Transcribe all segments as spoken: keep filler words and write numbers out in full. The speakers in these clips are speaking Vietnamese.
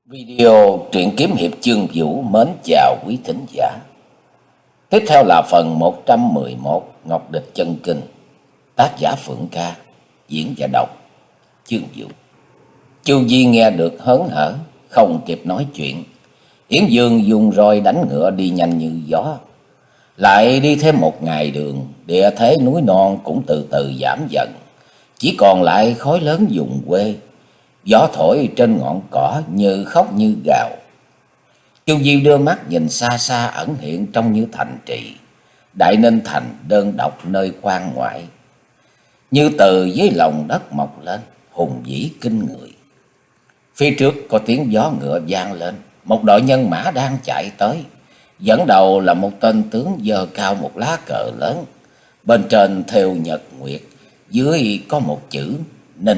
Video truyện kiếm hiệp chương Vũ mến chào quý thính giả. Tiếp theo là phần một trăm mười một Ngọc Địch Chân Kinh. Tác giả Phượng Ca, diễn và đọc chương Vũ. Chu Di nghe được hớn hở, không kịp nói chuyện. Yến Dương dùng roi đánh ngựa đi nhanh như gió. Lại đi thêm một ngày đường, địa thế núi non cũng từ từ giảm dần. Chỉ còn lại khói lớn vùng quê. Gió thổi trên ngọn cỏ như khóc như gào. Chu Di đưa mắt nhìn xa xa ẩn hiện trong như thành trì. Đại Ninh thành đơn độc nơi quan ngoại. Như từ dưới lòng đất mọc lên, hùng vĩ kinh người. Phía trước có tiếng gió ngựa vang lên. Một đội nhân mã đang chạy tới. Dẫn đầu là một tên tướng giơ cao một lá cờ lớn. Bên trên thêu nhật nguyệt, dưới có một chữ Ninh.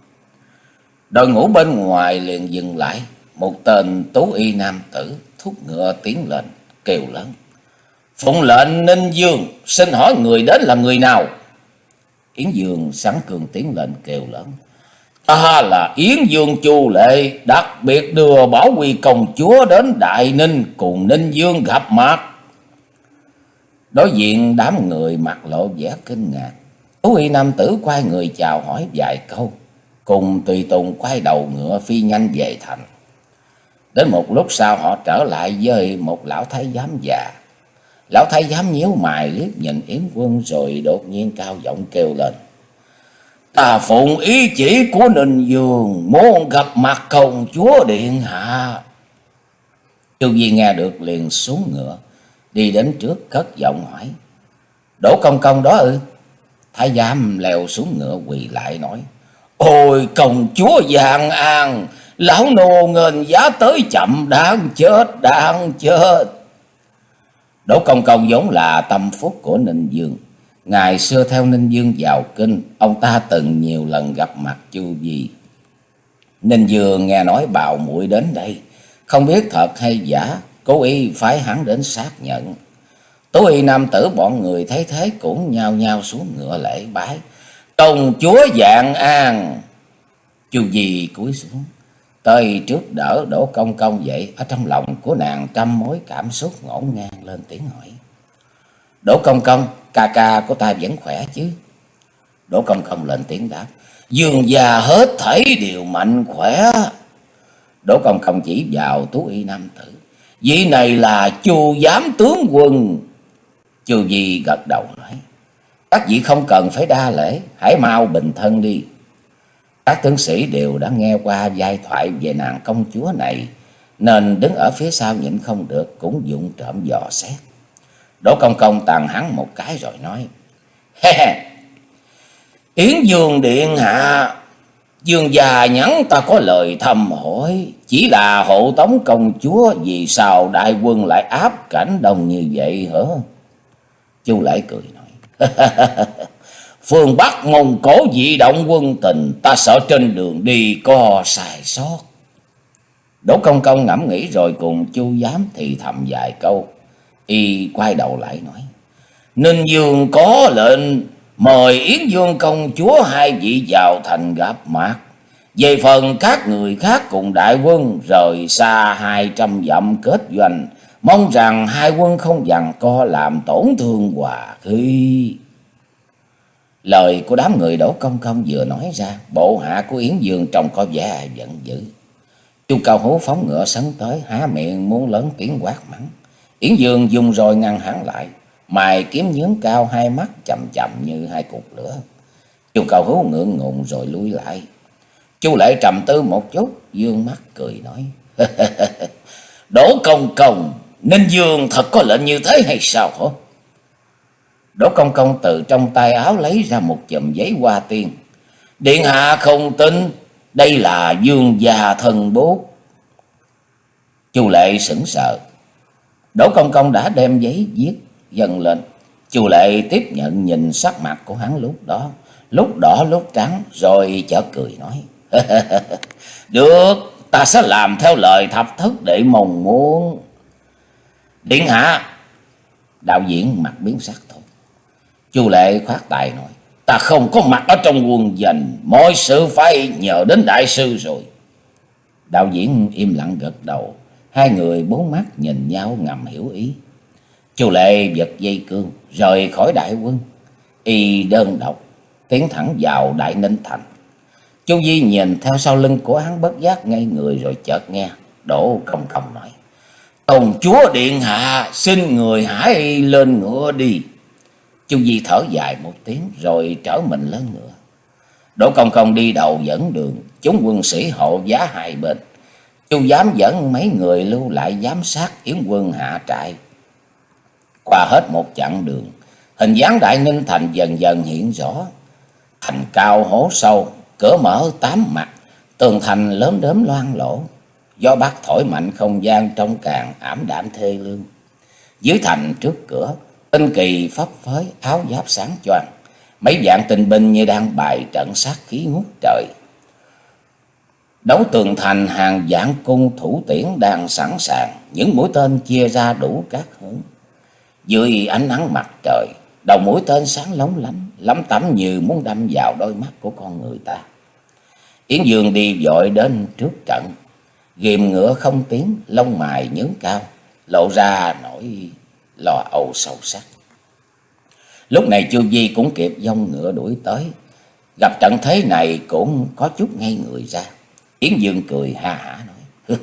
Đội ngũ bên ngoài liền dừng lại. Một tên tú y nam tử thúc ngựa tiến lên, kêu lớn: "Phụng lệnh Ninh Dương, xin hỏi người đến là người nào?" Yến Dương sẵn cường tiến lên kêu lớn: "Ta là Yến Dương Chu Lệ, đặc biệt đưa Bảo Quy công chúa đến Đại Ninh cùng Ninh Dương gặp mặt." Đối diện đám người mặt lộ vẻ kinh ngạc. Tú y nam tử quay người chào hỏi vài câu, cùng tùy tùng quay đầu ngựa phi nhanh về thành. Đến một lúc sau họ trở lại với một lão thái giám già. Lão thái giám nhíu mày liếc nhìn Yến Quân rồi đột nhiên cao giọng kêu lên: "Ta phụng ý chỉ của Ninh Dương, muốn gặp mặt công chúa điện hạ." Chu Di nghe được liền xuống ngựa, đi đến trước cất giọng hỏi: "Đỗ công công đó ư?" Thái giám leo xuống ngựa quỳ lại nói: "Ôi công chúa Giang An, lão nô nghênh giá tới chậm, đáng chết, đáng chết." Đỗ công công vốn là tâm phúc của Ninh Dương. Ngày xưa theo Ninh Dương vào kinh, ông ta từng nhiều lần gặp mặt Chu Di. Ninh Dương nghe nói bào muội đến đây, không biết thật hay giả, cố ý phái hắn đến xác nhận. Tú y nam tử bọn người thấy thế cũng nhao nhao xuống ngựa lễ bái: "Công chúa Giang An." Chu Di cúi xuống, tới trước đỡ Đỗ công công dậy. Ở trong lòng của nàng trăm mối cảm xúc ngổn ngang, lên tiếng hỏi: "Đỗ công công, ca ca của ta vẫn khỏe chứ?" Đỗ công công lên tiếng đáp: "Dương gia hết thảy đều mạnh khỏe." Đỗ công công chỉ vào Tú y nam tử: "Vị này là Chu giám tướng quân." Chu Di gật đầu nói: "Các vị không cần phải đa lễ, hãy mau bình thân đi." Các tướng sĩ đều đã nghe qua giai thoại về nàng công chúa này, nên đứng ở phía sau nhịn không được cũng vụng trộm dò xét. Đỗ công công tàn hắn một cái rồi nói: "He he, Yến Dương điện hạ, Dương già nhắn ta có lời thăm hỏi, chỉ là hộ tống công chúa, vì sao đại quân lại áp cảnh đông như vậy hả?" Chu Lễ cười nói: "Phương Bắc Mông Cổ dị động quân tình, ta sợ trên đường đi có sai sót." Đỗ công công ngẫm nghĩ rồi cùng Chu giám thì thầm vài câu. Y quay đầu lại nói: "Ninh Dương có lệnh mời Yến Dương công chúa hai vị vào thành gặp mặt. Về phần các người khác cùng đại quân rời xa hai trăm dặm kết doanh, mong rằng hai quân không giằng co làm tổn thương hòa khí." Lời của đám người Đỗ công công vừa nói ra, bộ hạ của Yến Dương trông có vẻ giận dữ. Chu Cao Hú phóng ngựa sấn tới, há miệng muốn lớn tiếng quát mắng. Yến Dương dùng roi ngăn hắn lại, mày kiếm nhướng cao, hai mắt chầm chầm như hai cục lửa. Chu Cao Hú ngượng ngùng rồi lui lại. Chu Lệ trầm tư một chút, dương mắt cười nói: "Đỗ công công, Ninh Dương thật có lệnh như thế hay sao hả?" Đỗ công công từ trong tay áo lấy ra một chùm giấy hoa tiên: "Điện hạ không tin, đây là Dương gia thân bút." Chu Lệ sững sờ. Đỗ công công đã đem giấy viết dâng lên. Chu Lệ tiếp nhận, nhìn sắc mặt của hắn lúc đó, lúc đỏ lúc trắng, rồi chợt cười nói: "Được, ta sẽ làm theo lời thập thất đệ mong muốn." "Điện hạ." Đạo diễn mặt biến sắc thôi. Chu Lệ khoát tay nói: "Ta không có mặt ở trong quân doanh, mọi sự phải nhờ đến đại sư rồi." Đạo diễn im lặng gật đầu. Hai người bốn mắt nhìn nhau ngầm hiểu ý. Chu Lệ giật dây cương rời khỏi đại quân, y đơn độc tiến thẳng vào Đại Ninh thành. Chu Di nhìn theo sau lưng của hắn bất giác ngây người, rồi chợt nghe Đỗ Công Công nói: "Công chúa điện hạ, xin người hãy lên ngựa đi." Chu Di thở dài một tiếng rồi trở mình lên ngựa. Đỗ Công Công đi đầu dẫn đường, chúng quân sĩ hộ giá hai bên. Chu Giám dẫn mấy người lưu lại giám sát yến quân hạ trại. Qua hết một chặng đường, hình dáng Đại Ninh thành dần dần hiện rõ. Thành cao hố sâu, cửa mở tám mặt, tường thành lớn đớm loang lổ. Gió bắc thổi mạnh, không gian trong càng ảm đạm thê lương. Dưới thành trước cửa, tinh kỳ phấp phới, áo giáp sáng choang. Mấy vạn tinh binh như đang bài trận sát khí ngút trời. Đấu tường thành hàng vạn cung thủ tiễn đang sẵn sàng, những mũi tên chia ra đủ các hướng. Dưới ánh nắng mặt trời, đầu mũi tên sáng lóng lánh, lấm tấm như muốn đâm vào đôi mắt của con người ta. Yến Dương đi vội đến trước trận, ghìm ngựa không tiến, lông mày nhướng cao, lộ ra nỗi lo âu sâu sắc. Lúc này Chu Di cũng kịp dông ngựa đuổi tới, gặp trận thế này cũng có chút ngây người ra. Yến Dương cười ha hả nói: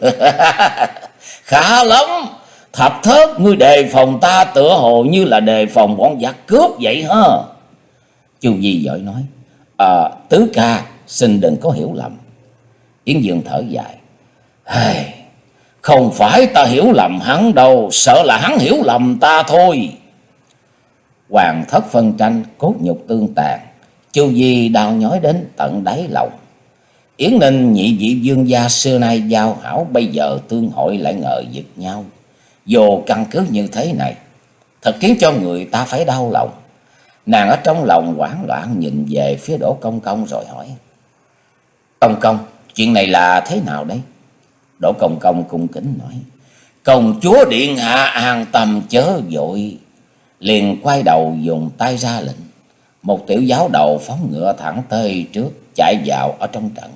"Khá lắm, Thập Thất, ngươi đề phòng ta tựa hồ như là đề phòng bọn giặc cướp vậy ha." Chu Di vội nói: à, "Tứ ca, xin đừng có hiểu lầm." Yến Dương thở dài: "Hey, không phải ta hiểu lầm hắn đâu, sợ là hắn hiểu lầm ta thôi." Hoàng thất phân tranh, cốt nhục tương tàn, Chu Di đau nhói đến tận đáy lòng. Yến Ninh nhị vị vương gia xưa nay giao hảo, bây giờ tương hội lại ngờ vực nhau vô căn cứ như thế này, thật khiến cho người ta phải đau lòng. Nàng ở trong lòng hoảng loạn nhìn về phía Đỗ Công Công rồi hỏi: "Công công, chuyện này là thế nào đấy?" Đỗ Công Công cung kính nói: "Công chúa điện hạ an tâm chớ vội." Liền quay đầu dùng tay ra lệnh. Một tiểu giáo đầu phóng ngựa thẳng tới trước, chạy vào ở trong trận.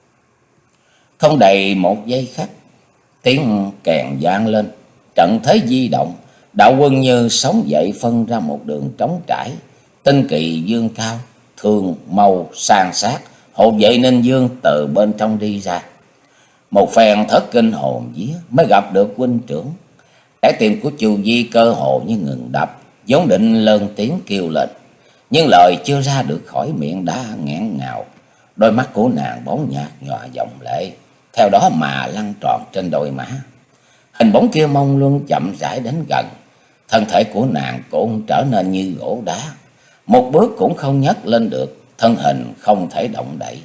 Không đầy một giây khắc, tiếng kèn vang lên, trận thế di động. Đạo quân như sống dậy, phân ra một đường trống trải. Tinh kỵ dương cao, thương mâu san sát, hộ vệ Ninh Dương từ bên trong đi ra. Một phen thất kinh hồn vía mới gặp được huynh trưởng. Trái tim của Chu Di cơ hồ như ngừng đập, vốn định lớn tiếng kêu lên, nhưng lời chưa ra được khỏi miệng đã nghẹn ngào. Đôi mắt của nàng bỗng nhạt nhòa dòng lệ, theo đó mà lăn tròn trên đôi má. Hình bóng kia mông lung chậm rãi đến gần, thân thể của nàng cũng trở nên như gỗ đá, một bước cũng không nhấc lên được, thân hình không thể động đậy.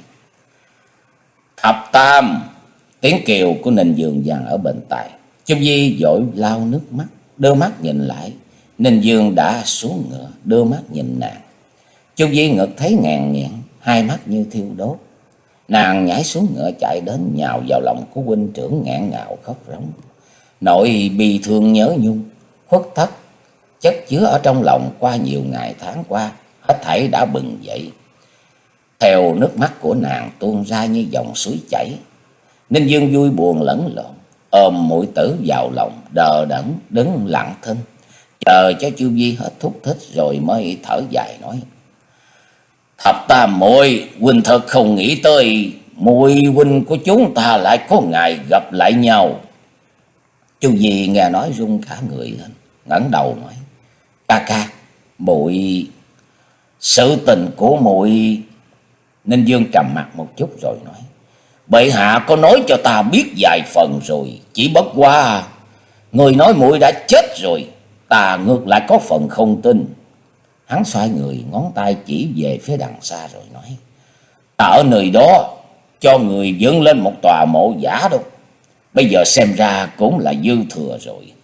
"Thập Tam!" Tiếng kêu của Ninh Dương vang ở bên tai. Chu Di vội lau nước mắt, đưa mắt nhìn lại. Ninh Dương đã xuống ngựa, đưa mắt nhìn nàng. Chu Di ngực thấy ngàn nghẹn, hai mắt như thiêu đốt. Nàng nhảy xuống ngựa chạy đến, nhào vào lòng của huynh trưởng, nghẹn ngào khóc rống. Nỗi bi thương nhớ nhung, khuất tất chất chứa ở trong lòng qua nhiều ngày tháng qua, hết thảy đã bừng dậy. Theo nước mắt của nàng tuôn ra như dòng suối chảy. Ninh Dương vui buồn lẫn lộn, ôm muội tử vào lòng, đờ đẫn đứng lặng thinh, chờ cho Chu Di hết thúc thích rồi mới thở dài nói: "Thập Tam muội, huynh thật không nghĩ tới muội huynh của chúng ta lại có ngày gặp lại nhau." Chu Di nghe nói run cả người lên, ngẩng đầu nói: "Ca ca, muội..." "Sự tình của muội..." Ninh Dương trầm mặt một chút rồi nói: "Bệ hạ có nói cho ta biết vài phần rồi, chỉ bất quá người nói muội đã chết rồi, ta ngược lại có phần không tin." Hắn xoay người, ngón tay chỉ về phía đằng xa rồi nói: "Ta ở nơi đó cho người dựng lên một tòa mộ giả đâu, bây giờ xem ra cũng là dư thừa rồi."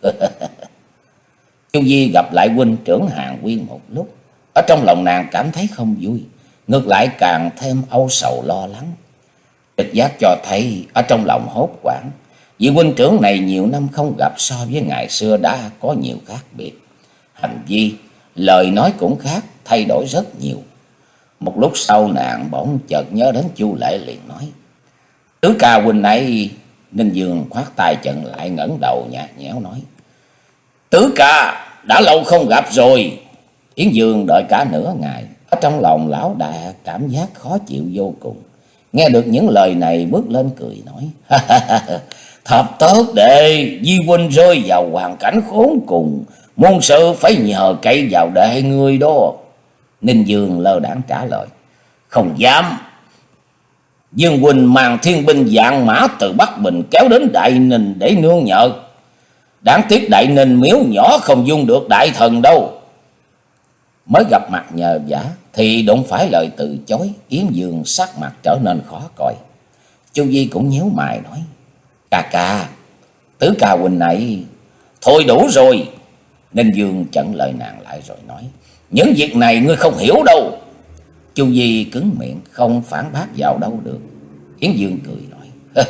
Chu Di gặp lại huynh trưởng Hàn Quyên một lúc, ở trong lòng nàng cảm thấy không vui, ngược lại càng thêm âu sầu lo lắng. Trực giác cho thấy ở trong lòng hốt hoảng, vị huynh trưởng này nhiều năm không gặp, so với ngày xưa đã có nhiều khác biệt. Hành vi, lời nói cũng khác, thay đổi rất nhiều. Một lúc sau nàng bỗng chợt nhớ đến Chu Lệ, liền nói: "Tứ ca huynh này Ninh Dương khoát tay chặn lại, ngẩng đầu nhạt nhẽo nói: Tứ ca, đã lâu không gặp rồi. Yến Dương đợi cả nửa ngày, ở trong lòng lão đại cảm giác khó chịu vô cùng. Nghe được những lời này bước lên cười nói: Thập tớt đệ, Di huynh rơi vào hoàn cảnh khốn cùng, môn sự phải nhờ cậy vào đệ ngươi đó. Ninh Dương lơ đãng trả lời: Không dám. Dương huynh mang thiên binh vạn mã từ Bắc Bình kéo đến Đại Ninh để nương nhờ. Đáng tiếc Đại Ninh miếu nhỏ không dung được đại thần đâu. Mới gặp mặt nhờ vả thì đụng phải lời từ chối, Yến Dương sắc mặt trở nên khó coi. Chu Vi cũng nhíu mày nói: Ca ca, Tứ ca huynh này. Thôi đủ rồi. Ninh Dương chặn lời nàng lại rồi nói: Những việc này ngươi không hiểu đâu. Chu Vi cứng miệng không phản bác vào đâu được. Yến Dương cười nói: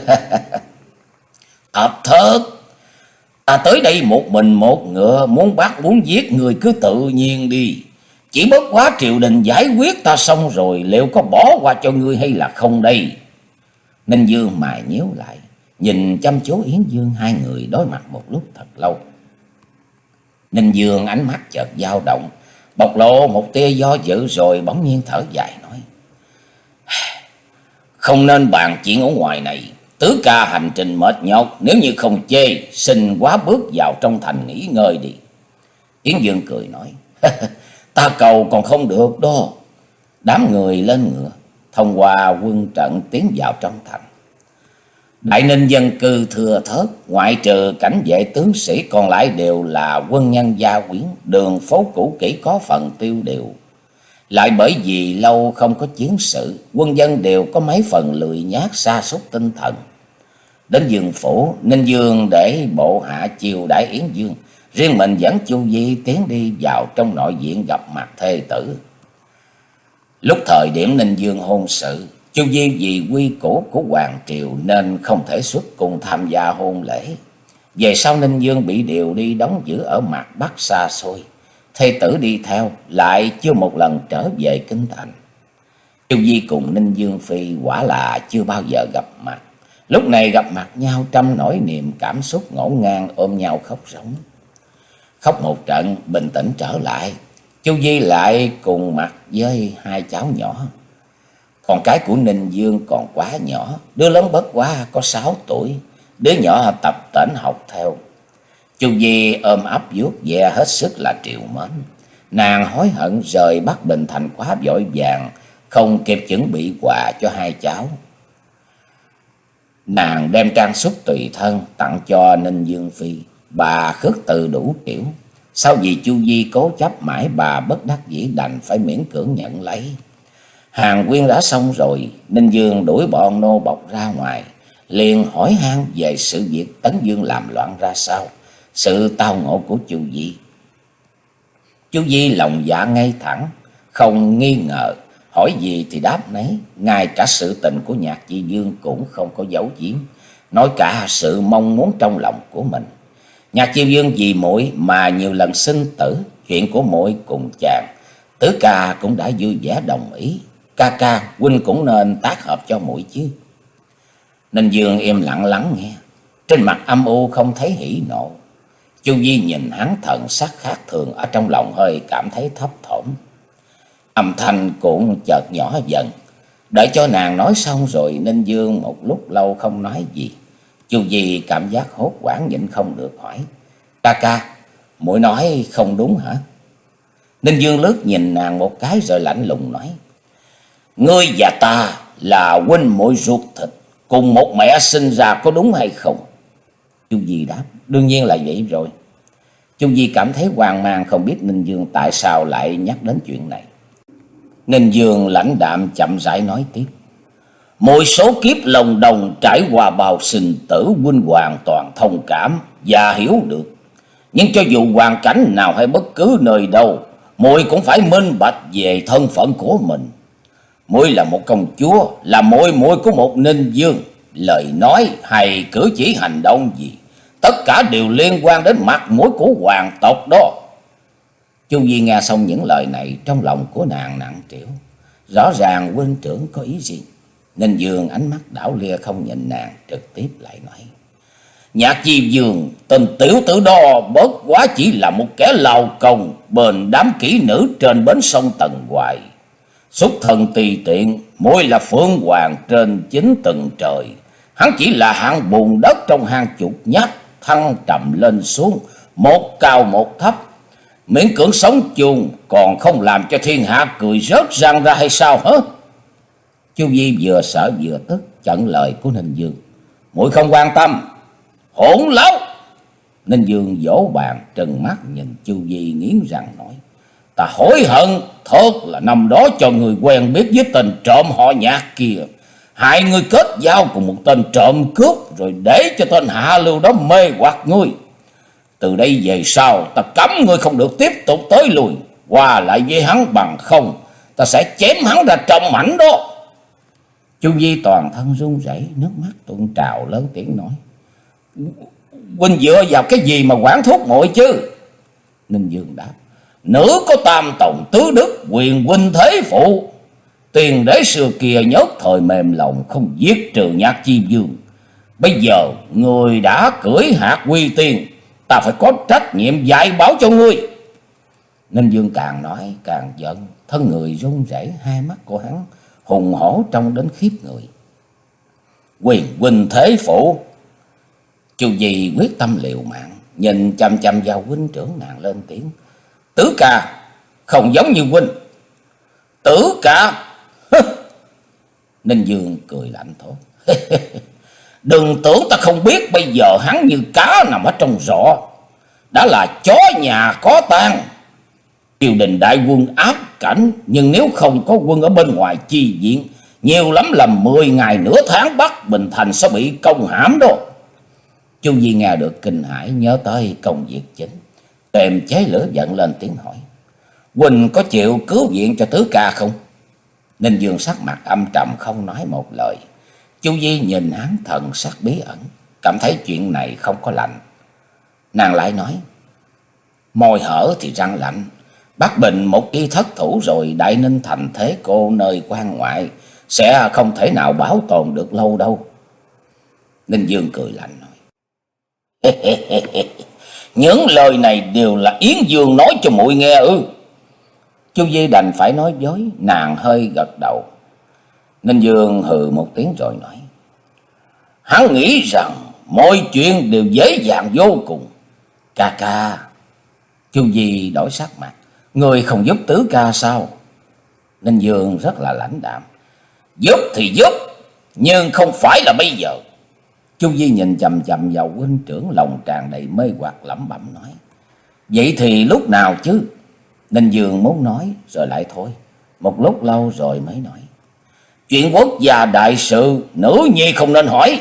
Thập thớt, ta tới đây một mình một ngựa, muốn bắt muốn giết người cứ tự nhiên đi. Chỉ bất quá triều đình giải quyết ta xong rồi, liệu có bỏ qua cho ngươi hay là không đây? Ninh Dương mày nhíu lại, nhìn chăm chú Yến Dương, hai người đối mặt một lúc thật lâu. Ninh Dương ánh mắt chợt dao động, bộc lộ một tia do dự rồi bỗng nhiên thở dài nói: Không nên bàn chuyện ở ngoài này. Tứ ca hành trình mệt nhọc, nếu như không chê, xin quá bước vào trong thành nghỉ ngơi đi. Yến Dương cười nói: Ta cầu còn không được đó. Đám người lên ngựa, thông qua quân trận tiến vào trong thành. Đại Ninh dân cư thưa thớt, ngoại trừ cảnh vệ tướng sĩ còn lại đều là quân nhân gia quyến, đường phố cũ kỹ có phần tiêu điều. Lại bởi vì lâu không có chiến sự, quân dân đều có mấy phần lười nhác, sa sút tinh thần. Đến Dương phủ, Ninh Dương để bộ hạ chiêu đãi Yến Dương, riêng mình dẫn Chu Vi tiến đi vào trong nội viện gặp mặt thê tử. Lúc thời điểm Ninh Dương hôn sự, Chu Vi vì quy củ của hoàng triều nên không thể xuất cung tham gia hôn lễ. Về sau Ninh Dương bị điều đi đóng giữ ở mặt Bắc xa xôi, thê tử đi theo lại chưa một lần trở về kinh thành. Chu Vi cùng Ninh Dương phi quả là chưa bao giờ gặp mặt. Lúc này gặp mặt nhau trăm nỗi niềm cảm xúc ngổn ngang, ôm nhau khóc rống. Khóc một trận bình tĩnh trở lại, Chu Vi lại cùng mặt với hai cháu nhỏ. Con cái của Ninh Dương còn quá nhỏ, đứa lớn bất quá có sáu tuổi, đứa nhỏ tập tễnh học theo. Chu Vi ôm ấp vuốt ve hết sức là trìu mến. Nàng hối hận rời Bắc Bình thành quá vội vàng, không kịp chuẩn bị quà cho hai cháu. Nàng đem trang sức tùy thân tặng cho Ninh Dương phi, bà khước từ đủ kiểu. Sau vì Chu Vi cố chấp mãi, bà bất đắc dĩ đành phải miễn cưỡng nhận lấy. Hàng quyên đã xong rồi, Ninh Dương đuổi bọn nô bộc ra ngoài, liền hỏi han về sự việc Tấn Dương làm loạn ra sao, sự tao ngộ của Chu Vi. Chu Vi lòng dạ ngay thẳng, không nghi ngờ, hỏi gì thì đáp nấy, ngay cả sự tình của Nhạc Chi Dương cũng không có giấu giếm, nói cả sự mong muốn trong lòng của mình. Nhạc Chi Dương vì muội mà nhiều lần sinh tử, chuyện của muội cùng chàng, Tứ ca cũng đã vui vẻ đồng ý. Ca ca, huynh cũng nên tác hợp cho muội chứ. Ninh Dương im lặng lắng nghe, trên mặt âm u không thấy hỉ nộ. Chu Vi nhìn hắn thần sắc khác thường, ở trong lòng hơi cảm thấy thấp thỏm. Âm thanh cũng chợt nhỏ dần. Đợi cho nàng nói xong rồi, Ninh Dương một lúc lâu không nói gì. Chu Vi cảm giác hốt hoảng nhịn không được hỏi: Ca ca, muội nói không đúng hả? Ninh Dương lướt nhìn nàng một cái rồi lạnh lùng nói: Ngươi và ta là huynh muội ruột thịt, cùng một mẹ sinh ra, có đúng hay không? Chu Vi đáp: Đương nhiên là vậy rồi. Chu Vi cảm thấy hoang mang, không biết Ninh Dương tại sao lại nhắc đến chuyện này. Ninh Dương lãnh đạm chậm rãi nói tiếp: Mỗi số kiếp lòng đồng trải qua bao sinh tử, huynh hoàn toàn thông cảm và hiểu được. Nhưng cho dù hoàn cảnh nào hay bất cứ nơi đâu, muội cũng phải minh bạch về thân phận của mình. Muội là một công chúa, là muội muội của một Ninh Dương. Lời nói hay cử chỉ hành động gì, tất cả đều liên quan đến mặt mũi của hoàng tộc đó. Chu Vi nghe xong những lời này, trong lòng của nàng nặng trĩu. Rõ ràng huynh trưởng có ý gì. Ninh Dương ánh mắt đảo lia không nhìn nàng, trực tiếp lại nói: Nhạc Diêm Dương, tên tiểu tử đó bớt quá chỉ là một kẻ lao công bền đám kỹ nữ trên bến sông Tần Hoài. Xuất thân tùy tiện, môi là phượng hoàng trên chín tầng trời. Hắn chỉ là hạng bùn đất trong hang chuột nhắt, thăng trầm lên xuống, một cao một thấp. Miễn cưỡng sống chung, còn không làm cho thiên hạ cười rớt răng ra hay sao hả? Chu Di vừa sợ vừa tức, chặn lời của Ninh Dương: Muội không quan tâm. Hỗn láo! Ninh Dương vỗ bàn trừng mắt nhìn Chu Di nghiến răng nói: Ta hối hận thật là năm đó cho người quen biết với tên trộm họ Nhạc kia, hại người kết giao cùng một tên trộm cướp, rồi để cho tên hạ lưu đó mê hoặc ngươi. Từ đây về sau ta cấm ngươi không được tiếp tục tới lui qua lại với hắn, bằng không ta sẽ chém hắn ra trăm mảnh đó. Chu Di toàn thân run rẩy, nước mắt tuôn trào, lớn tiếng nói: Huynh dựa vào cái gì mà quản thúc muội chứ? Ninh Dương đáp: Nữ có tam tòng tứ đức, quyền huynh thế phụ. Tiền đế xưa kia nhớt thời mềm lòng, không giết trừ Nhạc Diêm Dương. Bây giờ người đã cưỡi hạt quy tiên, ta phải có trách nhiệm dạy bảo cho ngươi. Ninh Dương càng nói càng giận, thân người run rẩy, hai mắt của hắn hùng hổ trông đến khiếp người. Quyền huynh thế phụ! Chu Di quyết tâm liều mạng, nhìn chăm chăm vào huynh trưởng nàng lên tiếng: Tử Ca không giống như huynh. Tử Ca! Ninh Dương cười lạnh thốt: Đừng tưởng ta không biết, bây giờ hắn như cá nằm ở trong rọ, đã là chó nhà có tang. Triều đình đại quân áp cảnh, nhưng nếu không có quân ở bên ngoài chi viện, nhiều lắm là mười ngày nửa tháng Bắc Bình Thành sẽ bị công hãm đó. Chu Di nghe được kinh hãi, nhớ tới công việc chính, kềm chế lửa giận lên tiếng hỏi: Huynh có chịu cứu viện cho Tứ Ca không? Ninh Dương sắc mặt âm trầm không nói một lời. Chu Di nhìn hắn thần sắc bí ẩn, cảm thấy chuyện này không có lành. Nàng lại nói: Môi hở thì răng lạnh, Bắc Bình một khi thất thủ rồi, Đại Ninh thành thế cô nơi quan ngoại, sẽ không thể nào bảo tồn được lâu đâu. Ninh Dương cười lạnh nói: Những lời này đều là Yến Dương nói cho muội nghe ư? Chu Di đành phải nói dối, nàng hơi gật đầu. Ninh Dương hừ một tiếng rồi nói: Hắn nghĩ rằng mọi chuyện đều dễ dàng vô cùng. Ca ca! Chu Di đổi sắc mặt: Người không giúp Tứ Ca sao? Ninh Dương rất là lãnh đạm: Giúp thì giúp, nhưng không phải là bây giờ. Chu Di nhìn chầm chầm vào huynh trưởng, lòng tràn đầy mê hoặc, lẩm bẩm nói: Vậy thì lúc nào chứ? Ninh Dương muốn nói rồi lại thôi, một lúc lâu rồi mới nói: Chuyện quốc gia đại sự, nữ nhi không nên hỏi.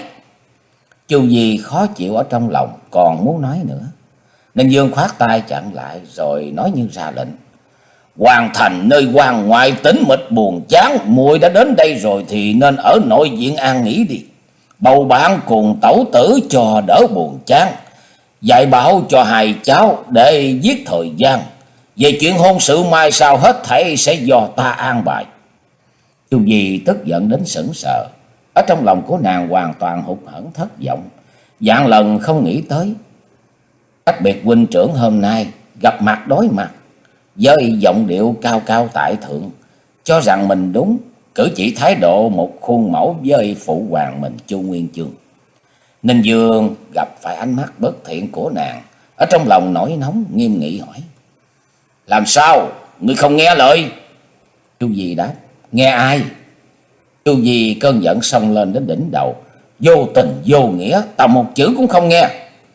Chu Di khó chịu ở trong lòng, còn muốn nói nữa. Ninh Dương khoát tay chặn lại, rồi nói như ra lệnh: Hoàng thành nơi quan ngoại tĩnh mịch buồn chán, muội đã đến đây rồi thì nên ở nội viện an nghỉ đi. Bầu bạn cùng tẩu tử cho đỡ buồn chán, dạy bảo cho hai cháu để giết thời gian. Về chuyện hôn sự mai sau hết thảy sẽ do ta an bài. Chu Di tức giận đến sững sờ, ở trong lòng của nàng hoàn toàn hụt hẫng thất vọng, vạn lần không nghĩ tới cách biệt huynh trưởng hôm nay gặp mặt đối mặt với giọng điệu cao cao tại thượng, cho rằng mình đúng, cử chỉ thái độ một khuôn mẫu với phụ hoàng mình Chu Nguyên Chương. Ninh Dương gặp phải ánh mắt bất thiện của nàng, ở trong lòng nổi nóng, nghiêm nghị hỏi: Làm sao? Ngươi không nghe lời? Chu Di đáp: Nghe ai? Chu Di cơn giận xông lên đến đỉnh đầu: Vô tình vô nghĩa, ta một chữ cũng không nghe.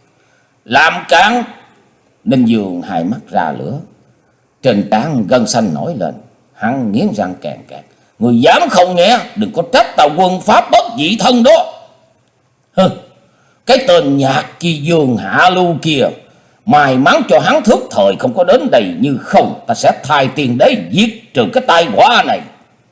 Làm cản! Ninh Dương hai mắt ra lửa, trên trán gân xanh nổi lên, hắn nghiến răng kèn kẹt: Người dám không nghe, đừng có trách tao quân pháp bất dị thân đó. Hừ, cái tên Nhạc Chi Dương hạ lưu kia, may mắn cho hắn thức thời không có đến đây, như không ta sẽ thay tiền đế giết trừ cái tai họa này.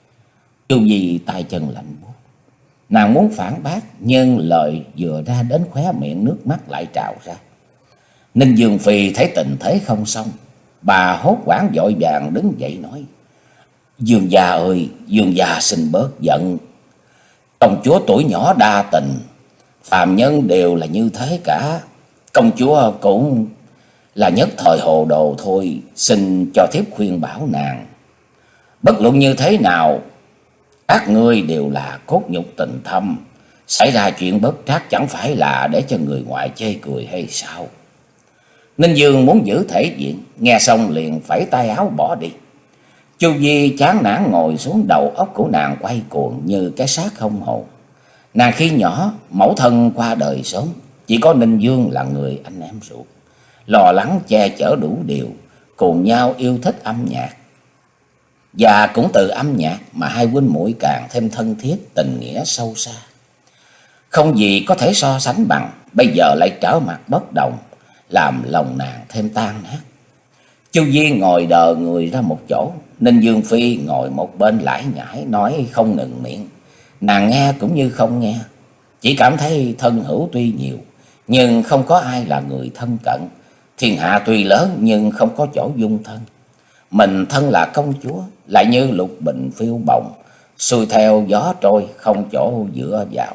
Chu Di tay chân lạnh buốt, nàng muốn phản bác, nhưng lời vừa ra đến khóe miệng, nước mắt lại trào ra. Ninh Dương Phi thấy tình thế không xong, bà hốt hoảng vội vàng đứng dậy nói: Dương gia ơi, Dương gia xin bớt giận. Công chúa tuổi nhỏ đa tình, phàm nhân đều là như thế cả. Công chúa cũng là nhất thời hồ đồ thôi, xin cho thiếp khuyên bảo nàng. Bất luận như thế nào, các ngươi đều là cốt nhục tình thâm, xảy ra chuyện bất trắc chẳng phải là để cho người ngoài chê cười hay sao? Ninh Dương muốn giữ thể diện, nghe xong liền phẩy tay áo bỏ đi. Chu Vi chán nản ngồi xuống, đầu óc của nàng quay cuồng như cái xác không hồn. Nàng khi nhỏ mẫu thân qua đời sớm, chỉ có Ninh Dương là người anh em ruột, lo lắng che chở đủ điều, cùng nhau yêu thích âm nhạc. Và cũng từ âm nhạc mà hai huynh muội càng thêm thân thiết, tình nghĩa sâu xa. Không gì có thể so sánh bằng, bây giờ lại trở mặt bất đồng, làm lòng nàng thêm tan nát. Chu Vi ngồi đờ người ra một chỗ, Ninh Dương Phi ngồi một bên lải nhải nói không ngừng miệng. Nàng nghe cũng như không nghe, chỉ cảm thấy thân hữu tuy nhiều, nhưng không có ai là người thân cận. Thiên hạ tuy lớn nhưng không có chỗ dung thân. Mình thân là công chúa, lại như lục bình phiêu bồng, xuôi theo gió trôi, không chỗ dựa vào.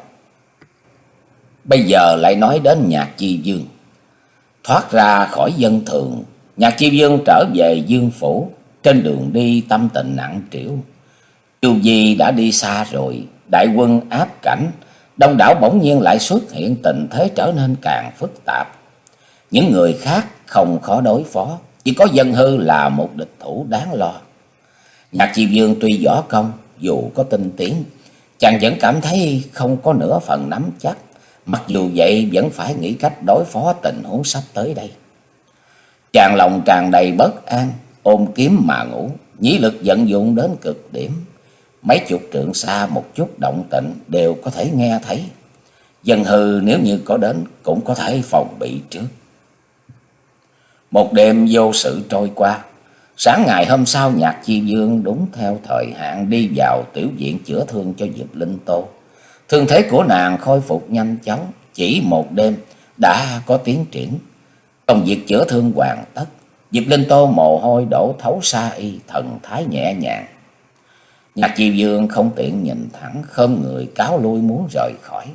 Bây giờ lại nói đến Nhạc Chi Dương. Thoát ra khỏi dân thường, Nhạc Chi Dương trở về Dương phủ. Trên đường đi tâm tình nặng trĩu. Chu Vi đã đi xa rồi, đại quân áp cảnh, đông đảo bỗng nhiên lại xuất hiện, tình thế trở nên càng phức tạp. Những người khác không khó đối phó, chỉ có Dân Hư là một địch thủ đáng lo. Nhạc Chi Dương tuy võ công, dù có tinh tiến, chàng vẫn cảm thấy không có nửa phần nắm chắc. Mặc dù vậy vẫn phải nghĩ cách đối phó tình huống sắp tới đây. Chàng lòng tràn đầy bất an, ôm kiếm mà ngủ, nhĩ lực vận dụng đến cực điểm. Mấy chục trượng xa một chút động tĩnh đều có thể nghe thấy. Dân Hư nếu như có đến cũng có thể phòng bị trước. Một đêm vô sự trôi qua. Sáng ngày hôm sau, Nhạc Chi Dương đúng theo thời hạn đi vào tiểu viện chữa thương cho Diệp Linh Tô. Thương thế của nàng khôi phục nhanh chóng, chỉ một đêm đã có tiến triển. Công việc chữa thương hoàn tất, Diệp Linh Tô mồ hôi đổ thấu sa y, thần thái nhẹ nhàng. Nhạc Chi Dương không tiện nhìn thẳng, khom người cáo lui muốn rời khỏi.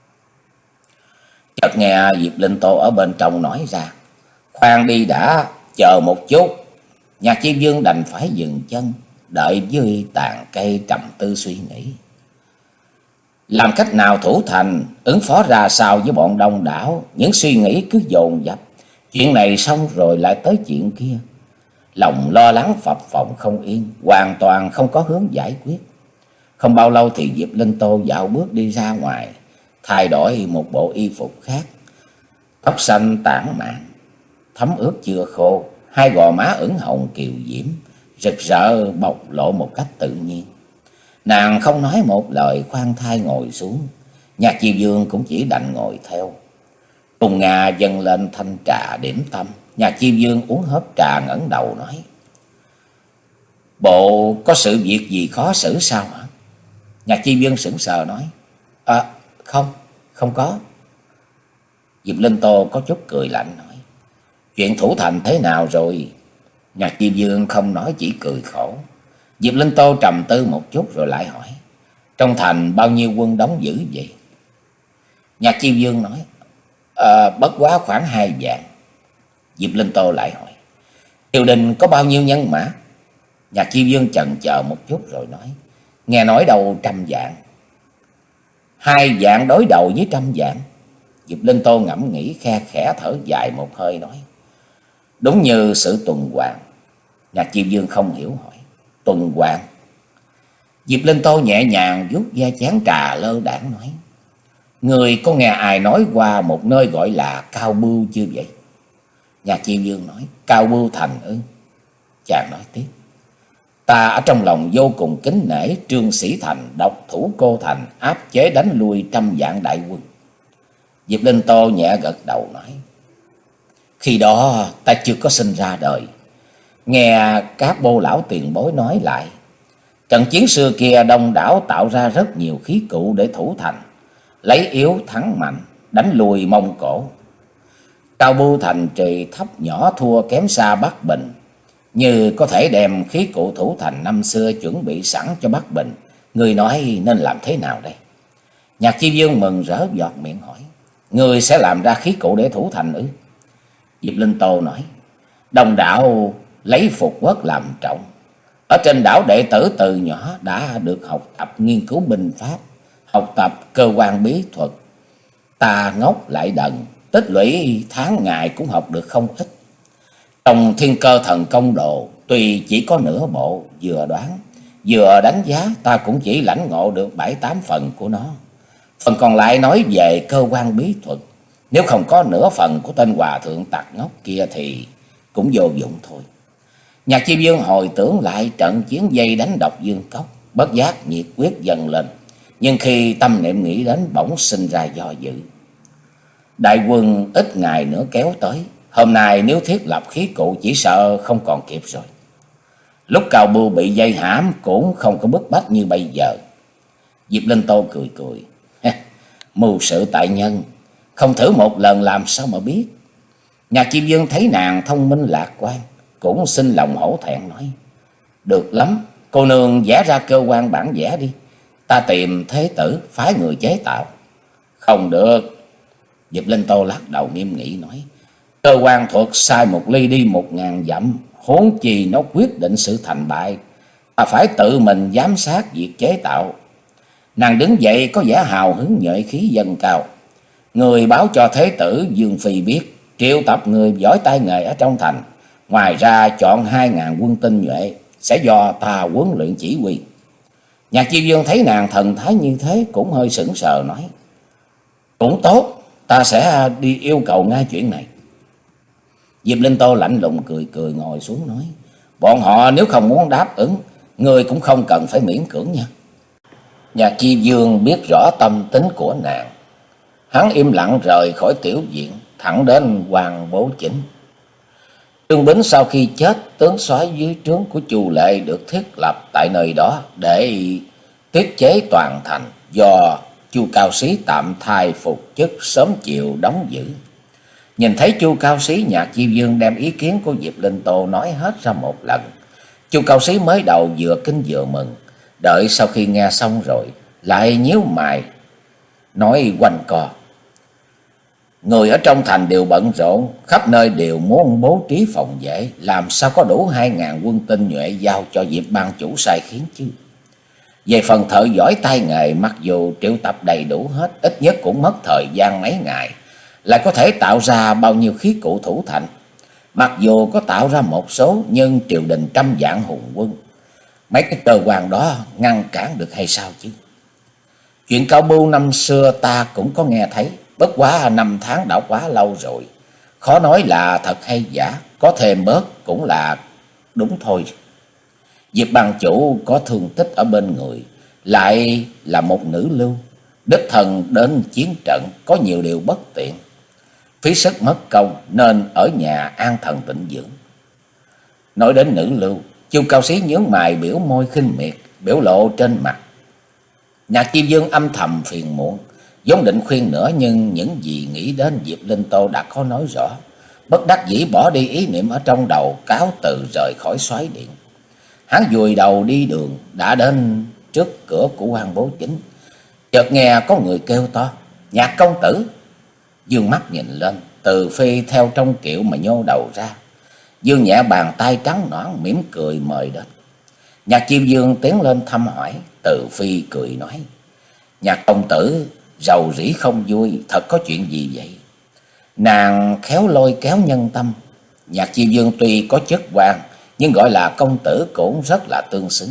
Chợt nghe Diệp Linh Tô ở bên trong nói ra: khoan đi đã, chờ một chút. Nhạc Chi Dương đành phải dừng chân, đợi dưới tàn cây trầm tư suy nghĩ. Làm cách nào thủ thành, ứng phó ra sao với bọn đông đảo, những suy nghĩ cứ dồn dập. Chuyện này xong rồi lại tới chuyện kia. Lòng lo lắng phập phồng không yên, hoàn toàn không có hướng giải quyết. Không bao lâu thì Diệp Linh Tô dạo bước đi ra ngoài, thay đổi một bộ y phục khác. Tóc xanh tản mạn, thấm ướt chưa khô, hai gò má ửng hồng kiều diễm, rực rỡ bộc lộ một cách tự nhiên. Nàng không nói một lời, khoan thai ngồi xuống. Nhạc Chi Dương cũng chỉ đành ngồi theo. Cùng Nga dâng lên thanh trà điểm tâm. Nhạc Chi Dương uống hớp trà ngẩng đầu nói: bộ có sự việc gì khó xử sao hả? Nhạc Chi Dương sững sờ nói: À không, không có. Diệp Linh Tô có chút cười lạnh nói: chuyện thủ thành thế nào rồi? Nhạc Chi Dương không nói, chỉ cười khổ. Diệp Linh Tô trầm tư một chút rồi lại hỏi: trong thành bao nhiêu quân đóng giữ vậy? Nhạc Chi Dương nói: à, bất quá khoảng hai vạn. Diệp Linh Tô lại hỏi: triều đình có bao nhiêu nhân mã? Nhạc Chi Dương chần chờ một chút rồi nói: nghe nói đâu trăm vạn. Hai vạn đối đầu với trăm vạn? Diệp Linh Tô ngẫm nghĩ khe khẽ thở dài một hơi nói: đúng như sự tuần hoàn. Nhạc Chi Dương không hiểu hỏi: tuần hoàn? Diệp Linh Tô nhẹ nhàng vuốt ve chén trà lơ đãng nói: người có nghe ai nói qua một nơi gọi là Cao Bưu chưa vậy? Nhạc Chi Dương nói: Cao Bưu Thành ư? Chàng nói tiếp: ta ở trong lòng vô cùng kính nể Trương Sĩ Thành, độc thủ Cô Thành, áp chế đánh lui trăm vạn đại quân. Diệp Linh Tô nhẹ gật đầu nói: khi đó ta chưa có sinh ra đời. Nghe các bô lão tiền bối nói lại, trận chiến xưa kia đông đảo tạo ra rất nhiều khí cụ để thủ thành, lấy yếu thắng mạnh, đánh lùi Mông Cổ. Cao Bưu thành trì thấp nhỏ thua kém xa Bắc Bình, như có thể đem khí cụ thủ thành năm xưa chuẩn bị sẵn cho Bắc Bình. Người nói nên làm thế nào đây? Nhạc Chi Dương mừng rỡ giọt miệng hỏi: Ngươi sẽ làm ra khí cụ để thủ thành ư? Diệp Linh Tô nói: Đồng đạo lấy phục quốc làm trọng. Ở trên đảo đệ tử từ nhỏ đã được học tập nghiên cứu binh pháp, học tập cơ quan bí thuật. Ta ngốc lại đần, tích lũy tháng ngày cũng học được không ít. Trong Thiên Cơ Thần Công Đồ tuy chỉ có nửa bộ, vừa đoán vừa đánh giá ta cũng chỉ lãnh ngộ được bảy tám phần của nó. Phần còn lại nói về cơ quan bí thuật, nếu không có nửa phần của tên hòa thượng tặc ngốc kia thì cũng vô dụng thôi. Nhạc Chi Dương hồi tưởng lại trận chiến dây đánh độc Dương Cốc, bất giác nhiệt quyết dần lên, nhưng khi tâm niệm nghĩ đến bỗng sinh ra do dự. Đại quân ít ngày nữa kéo tới, hôm nay nếu thiết lập khí cụ chỉ sợ không còn kịp rồi. Lúc Cao Bưu bị dây hãm cũng không có bức bách như bây giờ. Diệp Linh Tô cười cười: Mưu sự tại nhân, không thử một lần làm sao mà biết. Nhạc Chi Dương thấy nàng thông minh lạc quan, cũng xin lòng hổ thẹn nói: Được lắm, cô nương vẽ ra cơ quan bản vẽ đi, ta tìm thế tử phái người chế tạo. Không được. Diệp Linh Tô lắc đầu nghiêm nghị nói: Cơ quan thuật sai một ly đi một ngàn dặm, huống chi nó quyết định sự thành bại, ta phải tự mình giám sát việc chế tạo. Nàng đứng dậy có vẻ hào hứng nhuệ khí dâng cao: Người báo cho thế tử Dương Phi biết, triệu tập người giỏi tay nghề ở trong thành, ngoài ra chọn hai ngàn quân tinh nhuệ, sẽ do ta huấn luyện chỉ huy. Nhạc Chi Dương thấy nàng thần thái như thế cũng hơi sững sờ nói: Cũng tốt, ta sẽ đi yêu cầu ngay chuyện này. Diệp Linh Tô lạnh lùng cười cười ngồi xuống nói: Bọn họ nếu không muốn đáp ứng, người cũng không cần phải miễn cưỡng nha. Nhạc Chi Dương biết rõ tâm tính của nàng, hắn im lặng rời khỏi tiểu viện, thẳng đến Hoàng Bố Chính. Trương Bính sau khi chết, tướng soái dưới trướng của Chu Lệ được thiết lập tại nơi đó để tiết chế toàn thành, do Chu Cao Sĩ tạm thay phục chức, sớm chiều đóng giữ. Nhìn thấy Chu Cao Sĩ, Nhạc Chi Dương đem ý kiến của Diệp Linh Tô nói hết ra một lần. Chu Cao Sĩ mới đầu vừa kinh vừa mừng, đợi sau khi nghe xong rồi lại nhíu mày nói quanh co: Người ở trong thành đều bận rộn, khắp nơi đều muốn bố trí phòng vệ, làm sao có đủ hai ngàn quân tinh nhuệ giao cho Diệp ban chủ sai khiến chứ. Về phần thợ giỏi tay nghề, mặc dù triệu tập đầy đủ hết, ít nhất cũng mất thời gian mấy ngày, lại có thể tạo ra bao nhiêu khí cụ thủ thành. Mặc dù có tạo ra một số, nhưng triều đình trăm vạn hùng quân, mấy cái cơ quan đó ngăn cản được hay sao chứ. Chuyện Cao Bưu năm xưa ta cũng có nghe thấy, bất quá năm tháng đã quá lâu rồi, khó nói là thật hay giả, có thêm bớt cũng là đúng thôi. Diệp ban chủ có thương tích ở bên người, lại là một nữ lưu, đích thân đến chiến trận, có nhiều điều bất tiện, phí sức mất công, nên ở nhà an thần tịnh dưỡng. Nói đến nữ lưu, Chu Cao Sĩ nhướng mày, biểu môi khinh miệt, biểu lộ trên mặt. Nhạc Chi Dương âm thầm phiền muộn, vốn định khuyên nữa, nhưng những gì nghĩ đến Diệp Linh Tô đã có nói rõ, bất đắc dĩ bỏ đi ý niệm ở trong đầu, cáo từ rời khỏi soái điện. Hắn vùi đầu đi đường, đã đến trước cửa của Quan Bố Chính, chợt nghe có người kêu to: Nhạc công tử! Dương mắt nhìn lên, Từ Phi theo trong kiệu mà nhô đầu ra. Dương nhẹ bàn tay trắng nõn, mỉm cười mời đến. Nhạc Chi Dương tiến lên thăm hỏi. Từ Phi cười nói: Nhạc công tử rầu rĩ không vui, thật có chuyện gì vậy? Nàng khéo lôi kéo nhân tâm. Nhạc Chi Dương tuy có chức quan, nhưng gọi là công tử cũng rất là tương xứng.